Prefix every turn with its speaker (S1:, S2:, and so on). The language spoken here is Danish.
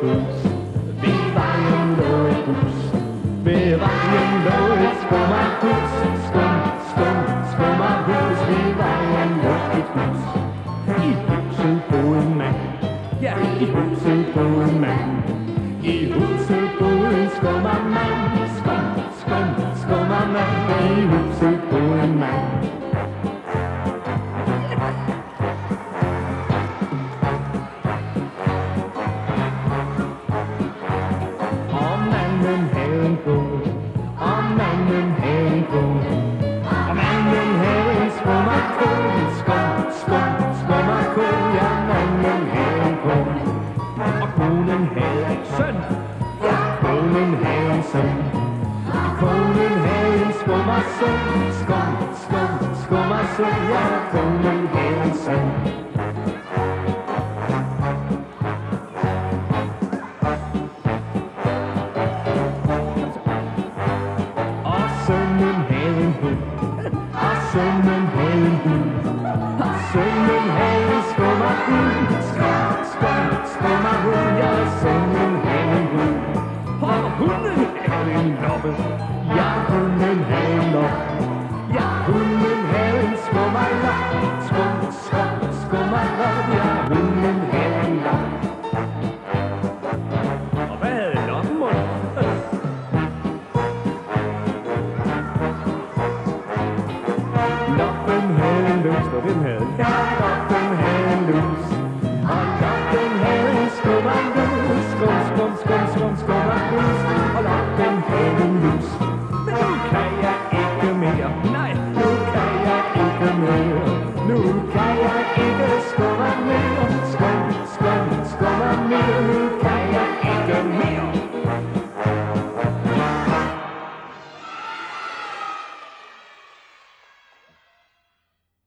S1: hus. Ved vejen lå et hus. Ved vejen lå et skummerhus. Skummerhus. Ved vejen lå et hus. I huset boede en mand. Ja, i huset boede en mand. I huset boede en skummermand. Skummermand. I huset boede en mand. Og manden havde en kone. Og manden havde en kone. Og manden havde en skummerkone. Skummerkone. Ja, manden havde en kone. Og konen havde en søn. Ja, konen havde en søn. Og konen havde en skummersøn. Skummersøn. Ja, konen havde en søn. Og sønnen havde en hund. Og sønnen havde en hund. Og sønnen havde en skummerhund. Skummerhund. Ja, sønnen havde en hund. Og hunden havde en loppe. Ja, hunden havde en loppe.